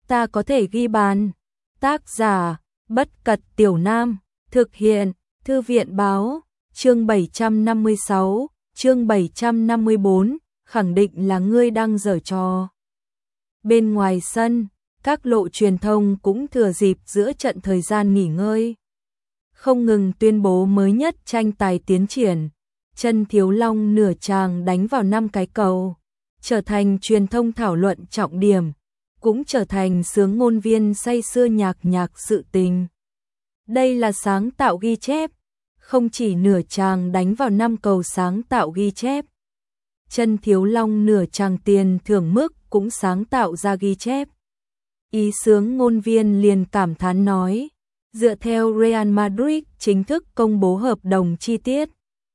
ta có thể ghi bàn. Tác giả, Bất Cật Tiểu Nam, thực hiện, Thư viện Báo, chương 756, chương 754, khẳng định là ngươi đang giở trò. Bên ngoài sân, các lộ truyền thông cũng thừa dịp giữa trận thời gian nghỉ ngơi, không ngừng tuyên bố mới nhất tranh tài tiến triển. Chân Thiếu Long nửa chàng đánh vào 5 cái cầu, trở thành truyền thông thảo luận trọng điểm, cũng trở thành sướng ngôn viên say sưa nhạc sự tình. Đây là sáng tạo ghi chép, không chỉ nửa chàng đánh vào 5 cầu sáng tạo ghi chép. Chân Thiếu Long nửa chàng tiền thưởng mức cũng sáng tạo ra ghi chép. Ý sướng ngôn viên liền cảm thán nói, dựa theo Real Madrid chính thức công bố hợp đồng chi tiết,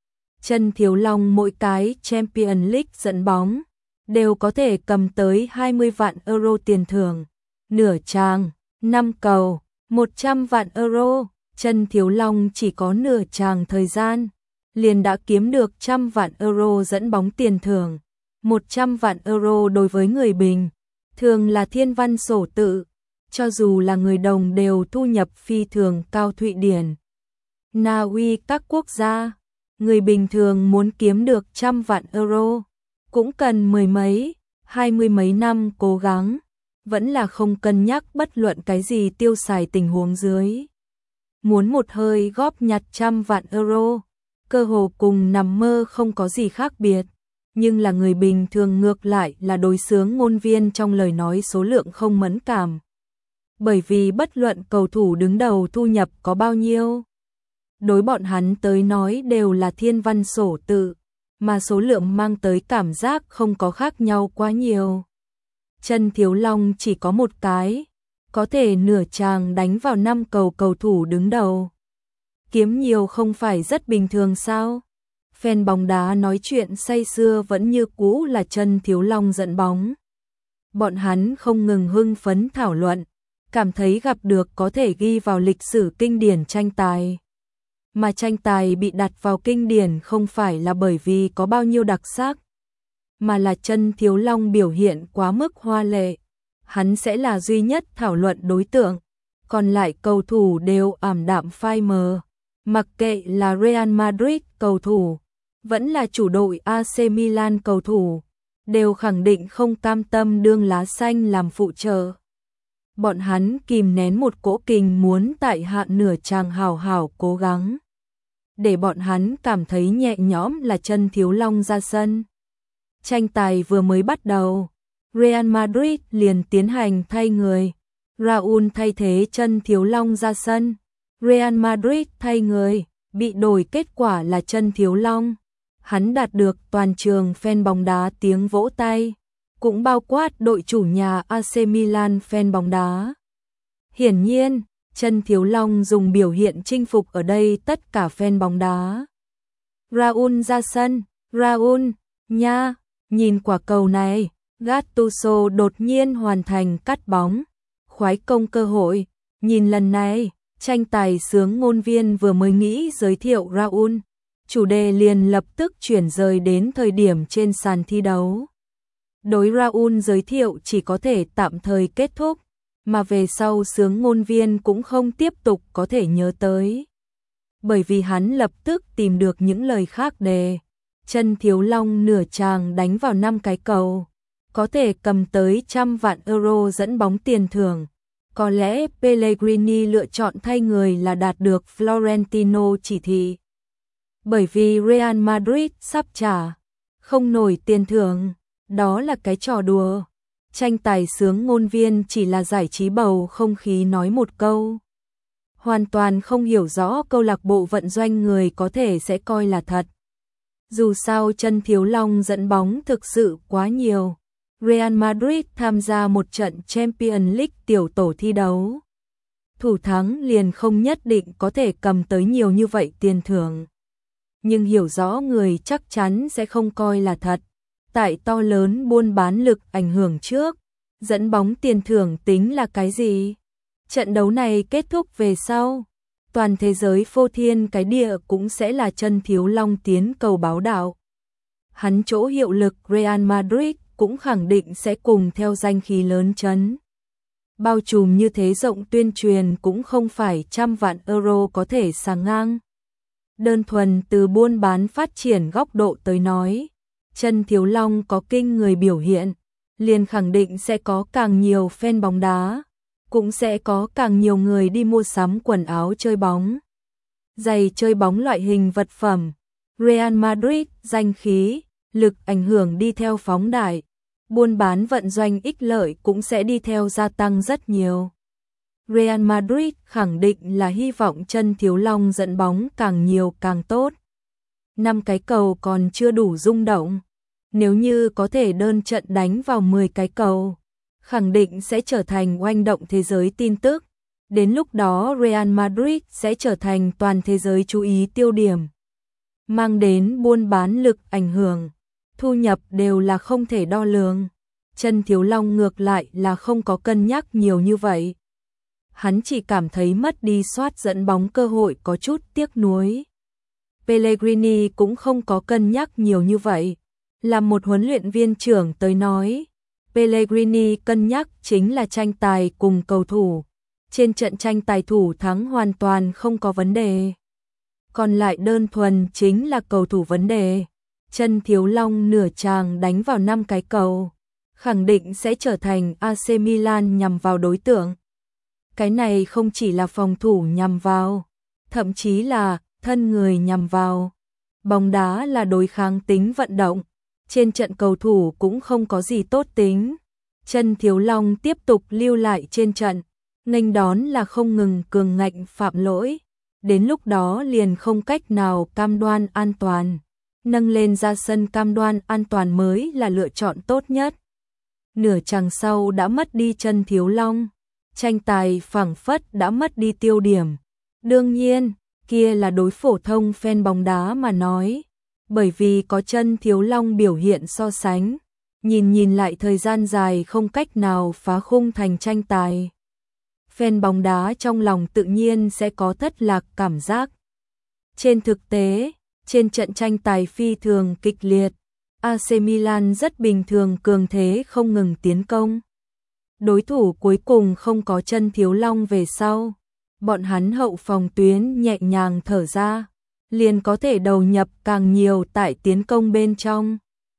Chân Thiếu Long mỗi cái Champions League dẫn bóng đều có thể cầm tới 20 vạn euro tiền thưởng. Nửa chàng, 5 cầu, 100 vạn euro. Chân Thiếu Long chỉ có nửa chàng thời gian, liền đã kiếm được 100 vạn euro dẫn bóng tiền thưởng. 100 vạn euro đối với người bình thường là thiên văn sổ tự, cho dù là người đồng đều thu nhập phi thường cao. Thụy Điển, Na Uy các quốc gia, người bình thường muốn kiếm được 100 vạn euro cũng cần 10 mấy, 20 mấy năm cố gắng, vẫn là không cân nhắc bất luận cái gì tiêu xài tình huống dưới. Muốn một hơi góp nhặt 100 vạn euro, cơ hồ cùng nằm mơ không có gì khác biệt, nhưng là người bình thường ngược lại là đối sướng ngôn viên trong lời nói số lượng không mẫn cảm. Bởi vì bất luận cầu thủ đứng đầu thu nhập có bao nhiêu, đối bọn hắn tới nói đều là thiên văn sổ tự, mà số lượng mang tới cảm giác không có khác nhau quá nhiều. Chân Thiếu Long chỉ có một cái, có thể nửa chàng đánh vào 5 cầu cầu thủ đứng đầu. Kiếm nhiều không phải rất bình thường sao? Fan bóng đá nói chuyện say sưa vẫn như cũ là Chân Thiếu Long dẫn bóng. Bọn hắn không ngừng hưng phấn thảo luận, cảm thấy gặp được có thể ghi vào lịch sử kinh điển tranh tài. Mà tranh tài bị đặt vào kinh điển không phải là bởi vì có bao nhiêu đặc sắc, mà là Chân Thiếu Long biểu hiện quá mức hoa lệ. Hắn sẽ là duy nhất thảo luận đối tượng, còn lại cầu thủ đều ảm đạm phai mờ. Mặc kệ là Real Madrid cầu thủ, vẫn là chủ đội AC Milan cầu thủ, đều khẳng định không cam tâm đương lá xanh làm phụ trợ. Bọn hắn kìm nén một cỗ kình muốn tại hạ nửa chàng hào hào cố gắng, để bọn hắn cảm thấy nhẹ nhõm là Chân Thiếu Long ra sân. Tranh tài vừa mới bắt đầu, Real Madrid liền tiến hành thay người. Raúl thay thế Chân Thiếu Long ra sân. Real Madrid thay người, bị đổi kết quả là Chân Thiếu Long. Hắn đạt được toàn trường fan bóng đá tiếng vỗ tay, cũng bao quát đội chủ nhà AC Milan fan bóng đá. Hiển nhiên, Chân Thiếu Long dùng biểu hiện chinh phục ở đây tất cả fan bóng đá. Raúl ra sân, Raúl, nha, nhìn quả cầu này, Gattuso đột nhiên hoàn thành cắt bóng, khoái công cơ hội, nhìn lần này, tranh tài sướng ngôn viên vừa mới nghĩ giới thiệu Raúl, chủ đề liền lập tức chuyển rời đến thời điểm trên sàn thi đấu. Đối Raúl giới thiệu chỉ có thể tạm thời kết thúc, mà về sau sướng ngôn viên cũng không tiếp tục có thể nhớ tới. Bởi vì hắn lập tức tìm được những lời khác đề. Chân Thiếu Long nửa chàng đánh vào 5 cái cầu, có thể cầm tới 100 vạn euro dẫn bóng tiền thưởng. Có lẽ Pellegrini lựa chọn thay người là đạt được Florentino chỉ thị. Bởi vì Real Madrid sắp trả không nổi tiền thưởng, đó là cái trò đùa. Tranh tài sướng ngôn viên chỉ là giải trí bầu không khí nói một câu. Hoàn toàn không hiểu rõ câu lạc bộ vận doanh người có thể sẽ coi là thật. Dù sao Chân Thiếu Long dẫn bóng thực sự quá nhiều. Real Madrid tham gia một trận Champions League tiểu tổ thi đấu. Thủ thắng liền không nhất định có thể cầm tới nhiều như vậy tiền thưởng. Nhưng hiểu rõ người chắc chắn sẽ không coi là thật. Tại to lớn buôn bán lực ảnh hưởng trước, dẫn bóng tiền thưởng tính là cái gì? Trận đấu này kết thúc về sau, toàn thế giới phô thiên cái địa cũng sẽ là Chân Thiếu Long tiến cầu báo đạo. Hắn chỗ hiệu lực Real Madrid cũng khẳng định sẽ cùng theo danh khí lớn chấn. bao trùm như thế rộng tuyên truyền cũng không phải trăm vạn euro có thể sàng ngang. Đơn thuần từ buôn bán phát triển góc độ tới nói, Chân Thiếu Long có kinh người biểu hiện, liền khẳng định sẽ có càng nhiều fan bóng đá, cũng sẽ có càng nhiều người đi mua sắm quần áo chơi bóng, giày chơi bóng loại hình vật phẩm. Real Madrid danh khí, lực ảnh hưởng đi theo phóng đại, buôn bán vận doanh ích lợi cũng sẽ đi theo gia tăng rất nhiều. Real Madrid khẳng định là hy vọng Chân Thiếu Long dẫn bóng càng nhiều càng tốt. 5 cái cầu còn chưa đủ rung động, nếu như có thể đơn trận đánh vào 10 cái cầu, khẳng định sẽ trở thành oanh động thế giới tin tức. Đến lúc đó Real Madrid sẽ trở thành toàn thế giới chú ý tiêu điểm, mang đến buôn bán lực ảnh hưởng, thu nhập đều là không thể đo lường. Chân Thiếu Long ngược lại là không có cân nhắc nhiều như vậy. Hắn chỉ cảm thấy mất đi soát dẫn bóng cơ hội có chút tiếc nuối. Pellegrini cũng không có cân nhắc nhiều như vậy. Là một huấn luyện viên trưởng tới nói, Pellegrini cân nhắc chính là tranh tài cùng cầu thủ. Trên trận tranh tài thủ thắng hoàn toàn không có vấn đề. Còn lại đơn thuần chính là cầu thủ vấn đề. Chân Thiếu Long nửa chàng đánh vào 5 cái cầu, khẳng định sẽ trở thành AC Milan nhằm vào đối tượng. Cái này không chỉ là phòng thủ nhằm vào, thậm chí là thân người nhằm vào. Bóng đá là đối kháng tính vận động, trên trận cầu thủ cũng không có gì tốt tính. Chân Thiếu Long tiếp tục lưu lại trên trận, nghênh đón là không ngừng cường ngạnh phạm lỗi, đến lúc đó liền không cách nào cam đoan an toàn. Nâng lên ra sân cam đoan an toàn mới là lựa chọn tốt nhất. Nửa chặng sau đã mất đi Chân Thiếu Long, tranh tài phảng phất đã mất đi tiêu điểm. Đương nhiên, kia là đối phổ thông fan bóng đá mà nói, bởi vì có Chân Thiếu Long biểu hiện so sánh, nhìn lại thời gian dài không cách nào phá khung thành tranh tài. Fan bóng đá trong lòng tự nhiên sẽ có thất lạc cảm giác. Trên thực tế, trên trận tranh tài phi thường kịch liệt, AC Milan rất bình thường cường thế không ngừng tiến công. Đối thủ cuối cùng không có Chân Thiếu Long về sau, bọn hắn hậu phòng tuyến nhẹ nhàng thở ra, liền có thể đầu nhập càng nhiều tại tiến công bên trong.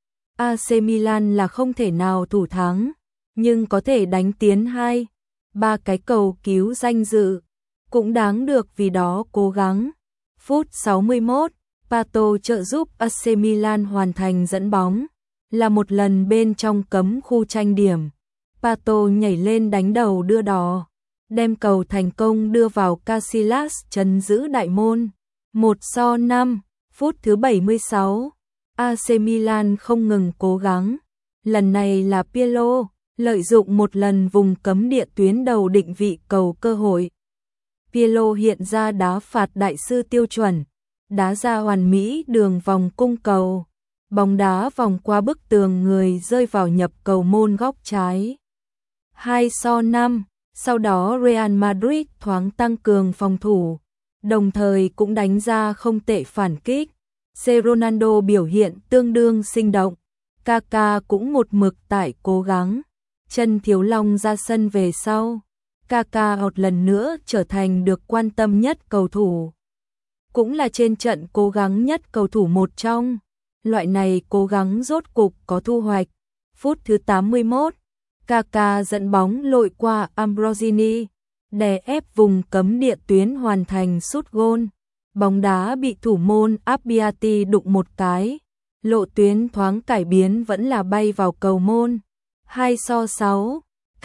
AC Milan là không thể nào thủ thắng, nhưng có thể đánh tiến 2-3 cái cầu cứu danh dự, cũng đáng được vì đó cố gắng. Phút 61, Pato trợ giúp AC Milan hoàn thành dẫn bóng, là một lần bên trong cấm khu tranh điểm. Pato nhảy lên đánh đầu đưa đò, đem cầu thành công đưa vào Casillas trấn giữ đại môn. 1-5, phút thứ 76, AC Milan không ngừng cố gắng. Lần này là Pirlo, lợi dụng một lần vùng cấm địa tuyến đầu định vị cầu cơ hội. Pirlo hiện ra đá phạt đại sư tiêu chuẩn, đá ra hoàn mỹ đường vòng cung cầu. Bóng đá vòng qua bức tường người rơi vào nhập cầu môn góc trái. 2-5, sau đó Real Madrid thoáng tăng cường phòng thủ, đồng thời cũng đánh ra không tệ phản kích. Ronaldo biểu hiện tương đương sinh động, Kaká cũng một mực tại cố gắng. Chân Thiếu Long ra sân về sau, Kaká một lần nữa trở thành được quan tâm nhất cầu thủ, cũng là trên trận cố gắng nhất cầu thủ một trong. Loại này cố gắng rốt cục có thu hoạch. Phút thứ 81, Kaká dẫn bóng lội qua Ambrosini, đè ép vùng cấm địa tuyến hoàn thành sút gôn. Bóng đá bị thủ môn Abbiati đụng một cái, lộ tuyến thoáng cải biến vẫn là bay vào cầu môn. 2-6,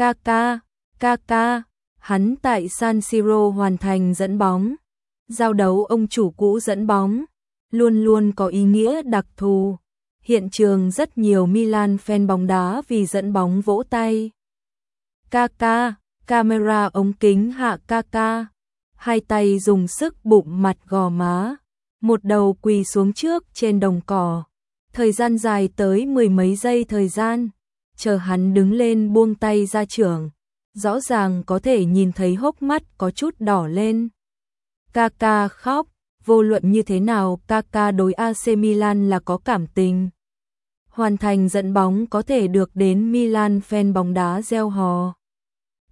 Kaká, hắn tại San Siro hoàn thành dẫn bóng. Giao đấu ông chủ cũ dẫn bóng, luôn luôn có ý nghĩa đặc thù. Hiện trường rất nhiều Milan fan bóng đá vì dẫn bóng vỗ tay. Kaká, camera ống kính hạ Kaká, hai tay dùng sức bụng mặt gò má, một đầu quỳ xuống trước trên đồng cỏ. Thời gian dài tới mười mấy giây thời gian, chờ hắn đứng lên buông tay ra chưởng, rõ ràng có thể nhìn thấy hốc mắt có chút đỏ lên. Kaká khóc, vô luận như thế nào Kaká đối AC Milan là có cảm tình. Hoàn thành dẫn bóng có thể được đến Milan fan bóng đá reo hò.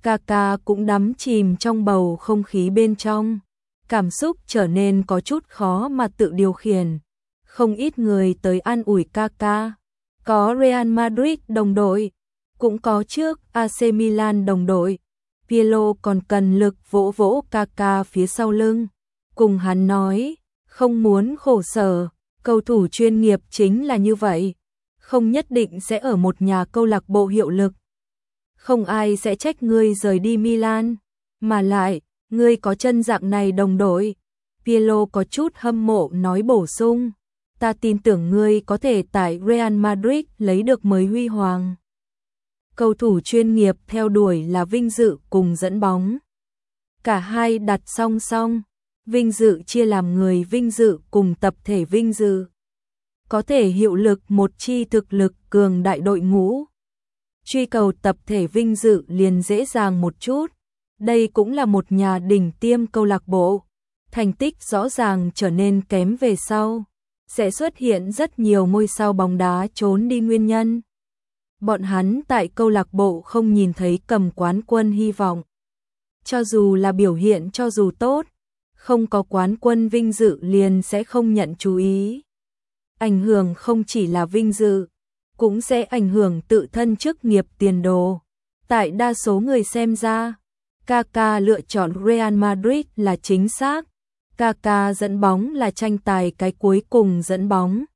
Kaka cũng đắm chìm trong bầu không khí bên trong. Cảm xúc trở nên có chút khó mà tự điều khiển. Không ít người tới an ủi Kaka. Có Real Madrid đồng đội, cũng có trước AC Milan đồng đội. Pirlo còn cần lực vỗ vỗ Kaka phía sau lưng. Cùng hắn nói, không muốn khổ sở, cầu thủ chuyên nghiệp chính là như vậy. Không nhất định sẽ ở một nhà câu lạc bộ hiệu lực. Không ai sẽ trách ngươi rời đi Milan. Mà lại, ngươi có chân dạng này đồng đội. Pirlo có chút hâm mộ nói bổ sung. Ta tin tưởng ngươi có thể tại Real Madrid lấy được mới huy hoàng. Cầu thủ chuyên nghiệp theo đuổi là vinh dự cùng dẫn bóng. Cả hai đặt song song. Vinh dự chia làm người vinh dự cùng tập thể vinh dự. Có thể hiệu lực một chi thực lực cường đại đội ngũ. Truy cầu tập thể vinh dự liền dễ dàng một chút. Đây cũng là một nhà đỉnh tiêm câu lạc bộ. Thành tích rõ ràng trở nên kém về sau. Sẽ xuất hiện rất nhiều ngôi sao bóng đá trốn đi nguyên nhân. Bọn hắn tại câu lạc bộ không nhìn thấy cầm quán quân hy vọng. Cho dù là biểu hiện cho dù tốt, không có quán quân vinh dự liền sẽ không nhận chú ý. Ảnh hưởng không chỉ là vinh dự, cũng sẽ ảnh hưởng tự thân chức nghiệp tiền đồ. Tại đa số người xem ra, Kaka lựa chọn Real Madrid là chính xác. Kaka dẫn bóng là tranh tài cái cuối cùng dẫn bóng.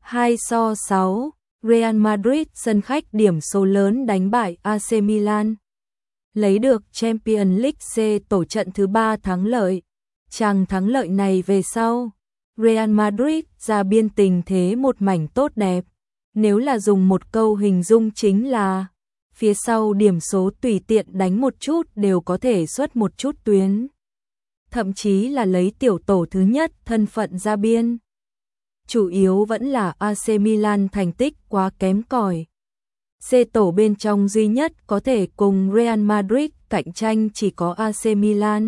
2-6, Real Madrid sân khách điểm số lớn đánh bại AC Milan. Lấy được Champions League C tổ trận thứ 3 thắng lợi. Chàng thắng lợi này về sau, Real Madrid ra biên tình thế một mảnh tốt đẹp. Nếu là dùng một câu hình dung chính là phía sau điểm số tùy tiện đánh một chút đều có thể xuất một chút tuyến. Thậm chí là lấy tiểu tổ thứ nhất thân phận ra biên. Chủ yếu vẫn là AC Milan thành tích quá kém cỏi. C tổ bên trong duy nhất có thể cùng Real Madrid cạnh tranh chỉ có AC Milan.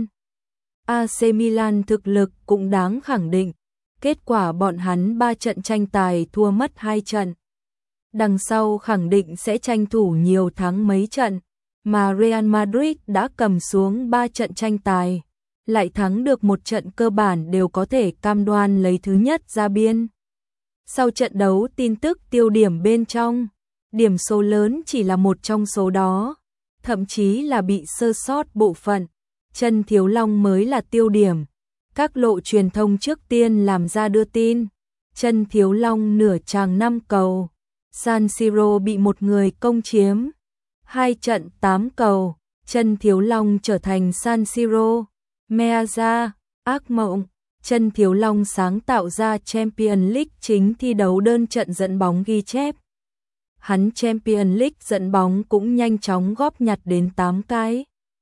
AC Milan thực lực cũng đáng khẳng định. Kết quả bọn hắn 3 trận tranh tài thua mất 2 trận. Đằng sau khẳng định sẽ tranh thủ nhiều thắng mấy trận, mà Real Madrid đã cầm xuống 3 trận tranh tài, lại thắng được một trận cơ bản đều có thể cam đoan lấy thứ nhất ra biên. Sau trận đấu tin tức tiêu điểm bên trong, điểm số lớn chỉ là một trong số đó, thậm chí là bị sơ sót bộ phận, Chân Thiếu Long mới là tiêu điểm. Các lộ truyền thông trước tiên làm ra đưa tin, Chân Thiếu Long nửa chàng 5 cầu, San Siro bị một người công chiếm, 2 trận 8 cầu, Chân Thiếu Long trở thành San Siro, Meazza, ác mộng. Chân Thiếu Long sáng tạo ra Champions League chính thi đấu đơn trận dẫn bóng ghi chép. Hắn Champions League dẫn bóng cũng nhanh chóng góp nhặt đến 8 cái.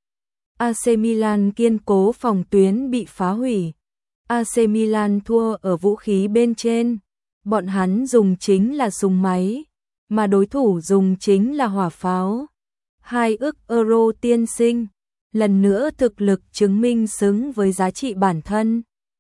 AC Milan kiên cố phòng tuyến bị phá hủy. AC Milan thua ở vũ khí bên trên. Bọn hắn dùng chính là súng máy, mà đối thủ dùng chính là hỏa pháo. 2 ức euro tiên sinh. Lần nữa thực lực chứng minh xứng với giá trị bản thân.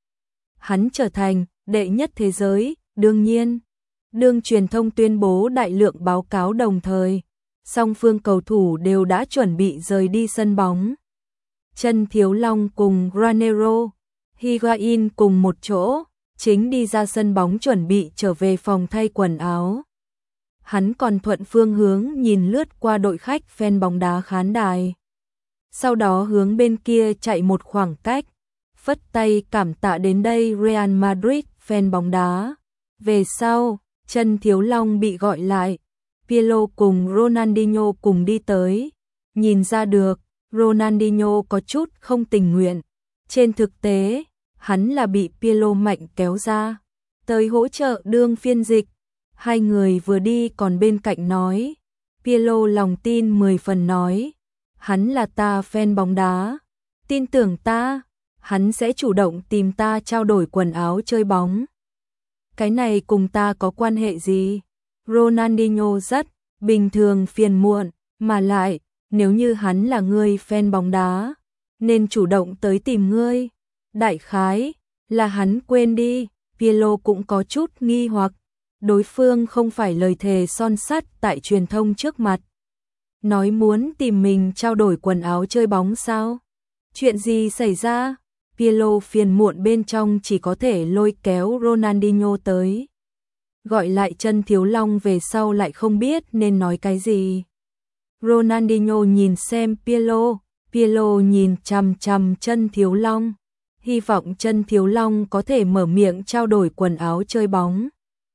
Hắn trở thành đệ nhất thế giới, đương nhiên. Đương truyền thông tuyên bố đại lượng báo cáo đồng thời, song phương cầu thủ đều đã chuẩn bị rời đi sân bóng. Chân Thiếu Long cùng Granero, Higuain cùng một chỗ, chính đi ra sân bóng chuẩn bị trở về phòng thay quần áo. Hắn còn thuận phương hướng nhìn lướt qua đội khách fan bóng đá khán đài. Sau đó hướng bên kia chạy một khoảng cách, phất tay cảm tạ đến đây Real Madrid fan bóng đá. Về sau, Chân Thiếu Long bị gọi lại, Pirlo cùng Ronaldinho cùng đi tới. Nhìn ra được, Ronaldinho có chút không tình nguyện. Trên thực tế, hắn là bị Pirlo mạnh kéo ra, tới hỗ trợ đương phiên dịch. Hai người vừa đi còn bên cạnh nói. Pirlo lòng tin 10 phần nói, hắn là ta fan bóng đá, tin tưởng ta, hắn sẽ chủ động tìm ta trao đổi quần áo chơi bóng. Cái này cùng ta có quan hệ gì? Ronaldinho rất bình thường phiền muộn, mà lại, nếu như hắn là người fan bóng đá, nên chủ động tới tìm ngươi. Đại khái, là hắn quên đi, Pirlo cũng có chút nghi hoặc, đối phương không phải lời thề son sắt tại truyền thông trước mặt. Nói muốn tìm mình trao đổi quần áo chơi bóng sao? Chuyện gì xảy ra? Pirlo phiền muộn bên trong chỉ có thể lôi kéo Ronaldinho tới. Gọi lại chân Thiếu Long về sau lại không biết nên nói cái gì. Ronaldinho nhìn xem Pirlo nhìn chằm chằm chân Thiếu Long. Hy vọng chân Thiếu Long có thể mở miệng trao đổi quần áo chơi bóng.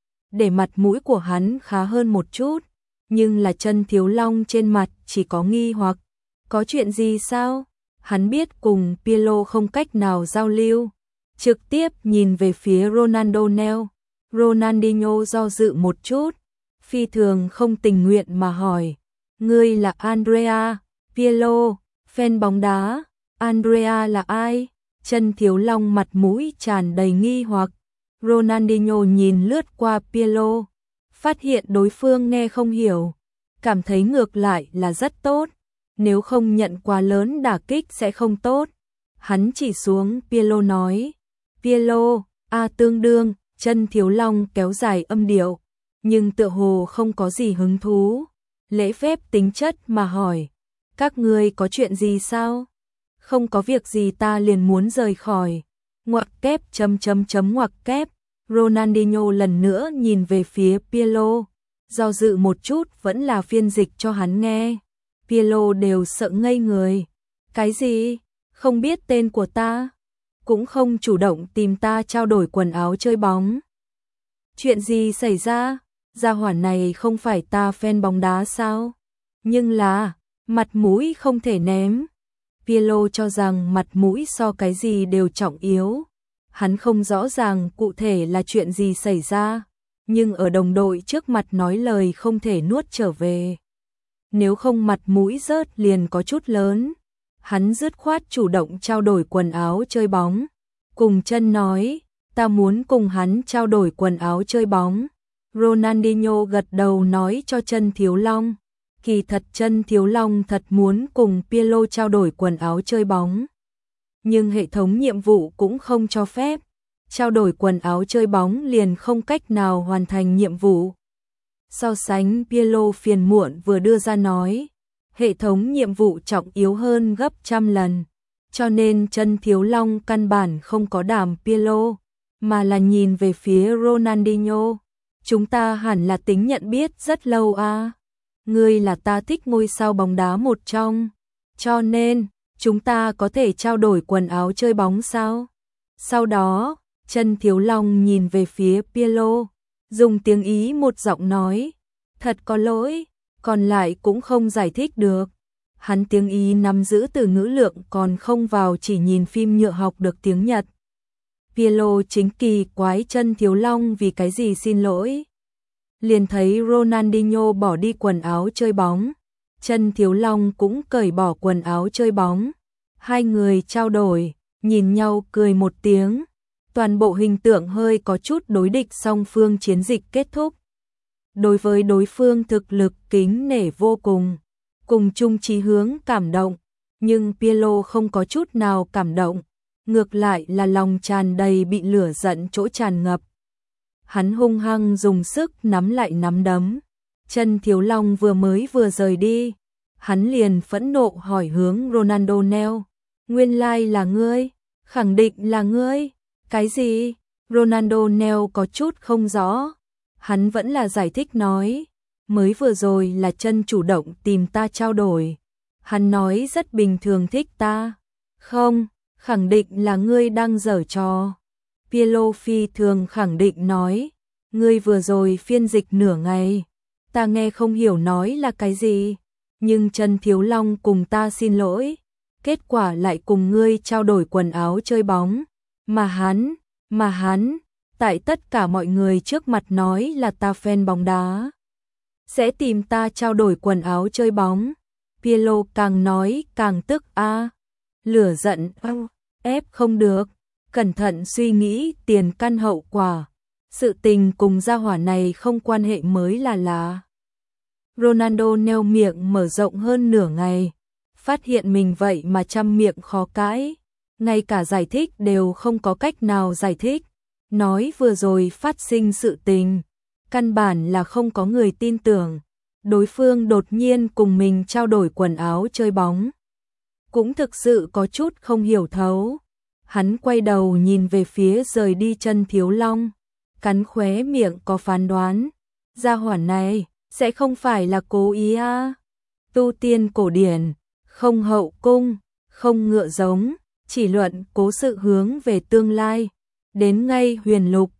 Để mặt mũi của hắn khá hơn một chút. Nhưng là chân Thiếu Long trên mặt chỉ có nghi hoặc. Có chuyện gì sao? Hắn biết cùng Pirlo không cách nào giao lưu. Trực tiếp nhìn về phía Ronaldinho. Ronaldinho do dự một chút. Phi thường không tình nguyện mà hỏi. Ngươi là Andrea Pirlo, fan bóng đá. Andrea là ai? Chân Thiếu Long mặt mũi tràn đầy nghi hoặc. Ronaldinho nhìn lướt qua Pirlo. Phát hiện đối phương nghe không hiểu. Cảm thấy ngược lại là rất tốt. Nếu không nhận quá lớn đả kích sẽ không tốt. Hắn chỉ xuống Pirlo nói. Pirlo, tương đương. Chân Thiếu Long kéo dài âm điệu. Nhưng tựa hồ không có gì hứng thú. Lễ phép tính chất mà hỏi. Các ngươi có chuyện gì sao? Không có việc gì, ta liền muốn rời khỏi. Ngoặc kép ngoặc kép. Ronaldinho lần nữa nhìn về phía Pirlo. Do dự một chút vẫn là phiên dịch cho hắn nghe. Pirlo đều sợ ngây người. Cái gì? Không biết tên của ta? Cũng không chủ động tìm ta trao đổi quần áo chơi bóng. Chuyện gì xảy ra? Gia hỏa này không phải ta fan bóng đá sao? Nhưng là, mặt mũi không thể ném. Pirlo cho rằng mặt mũi so cái gì đều trọng yếu. Hắn không rõ ràng cụ thể là chuyện gì xảy ra, nhưng ở đồng đội trước mặt nói lời không thể nuốt trở về. Nếu không mặt mũi rớt liền có chút lớn. Hắn dứt khoát chủ động trao đổi quần áo chơi bóng. Cùng chân nói, ta muốn cùng hắn trao đổi quần áo chơi bóng. Ronaldinho gật đầu nói cho chân Thiếu Long. Kỳ thật chân Thiếu Long thật muốn cùng Pirlo trao đổi quần áo chơi bóng. Nhưng hệ thống nhiệm vụ cũng không cho phép. Trao đổi quần áo chơi bóng liền không cách nào hoàn thành nhiệm vụ. So sánh Pirlo phiền muộn vừa đưa ra nói. Hệ thống nhiệm vụ trọng yếu hơn gấp trăm lần. Cho nên chân Thiếu Long căn bản không có đảm Pirlo, mà là nhìn về phía Ronaldinho. Chúng ta hẳn là tính nhận biết rất lâu à. Ngươi là ta thích ngôi sao bóng đá một trong. Cho nên, chúng ta có thể trao đổi quần áo chơi bóng sao? Sau đó, chân Thiếu Long nhìn về phía Pirlo, dùng tiếng Ý một giọng nói. Thật có lỗi, còn lại cũng không giải thích được. Hắn tiếng Ý nắm giữ từ ngữ lượng còn không vào, chỉ nhìn phim nhựa học được tiếng Nhật. Pirlo chính kỳ quái chân Thiếu Long vì cái gì xin lỗi. Liền thấy Ronaldinho bỏ đi quần áo chơi bóng. Chân Thiếu Long cũng cởi bỏ quần áo chơi bóng. Hai người trao đổi, nhìn nhau cười một tiếng. Toàn bộ hình tượng hơi có chút đối địch, song phương chiến dịch kết thúc. Đối với đối phương thực lực kính nể vô cùng. Cùng chung chí hướng cảm động. Nhưng Pirlo không có chút nào cảm động. Ngược lại là lòng tràn đầy bị lửa giận chỗ tràn ngập. Hắn hung hăng dùng sức nắm lại nắm đấm. Chân Thiếu Long vừa rời đi. Hắn liền phẫn nộ hỏi hướng Ronaldinho. Nguyên lai là ngươi? Khẳng định là ngươi. Cái gì? Ronaldinho có chút không rõ. Hắn vẫn là giải thích nói. Mới vừa rồi là chân chủ động tìm ta trao đổi. Hắn nói rất bình thường thích ta. Không, khẳng định là ngươi đang giở trò. Pirlo phi thường khẳng định nói. Ngươi vừa rồi phiên dịch nửa ngày. Ta nghe không hiểu nói là cái gì. Nhưng chân Thiếu Long cùng ta xin lỗi. Kết quả lại cùng ngươi trao đổi quần áo chơi bóng. Mà hắn, tại tất cả mọi người trước mặt nói là ta fan bóng đá. Sẽ tìm ta trao đổi quần áo chơi bóng. Pirlo càng nói càng tức lửa giận ép không được. Cẩn thận suy nghĩ tiền căn hậu quả. Sự tình cùng gia hỏa này không quan hệ mới là lạ. Ronaldo neo miệng mở rộng hơn nửa ngày. Phát hiện mình vậy mà trăm miệng khó cãi. Ngay cả giải thích đều không có cách nào giải thích. Nói vừa rồi phát sinh sự tình. Căn bản là không có người tin tưởng. đối phương đột nhiên cùng mình trao đổi quần áo chơi bóng. Cũng thực sự có chút không hiểu thấu. Hắn quay đầu nhìn về phía rời đi chân Thiếu Long, cắn khóe miệng có phán đoán. Gia hỏa này, sẽ không phải là cố ý à? Tu tiên cổ điển, không hậu cung, không ngựa giống, chỉ luận cố sự hướng về tương lai. Đến ngay huyền lục,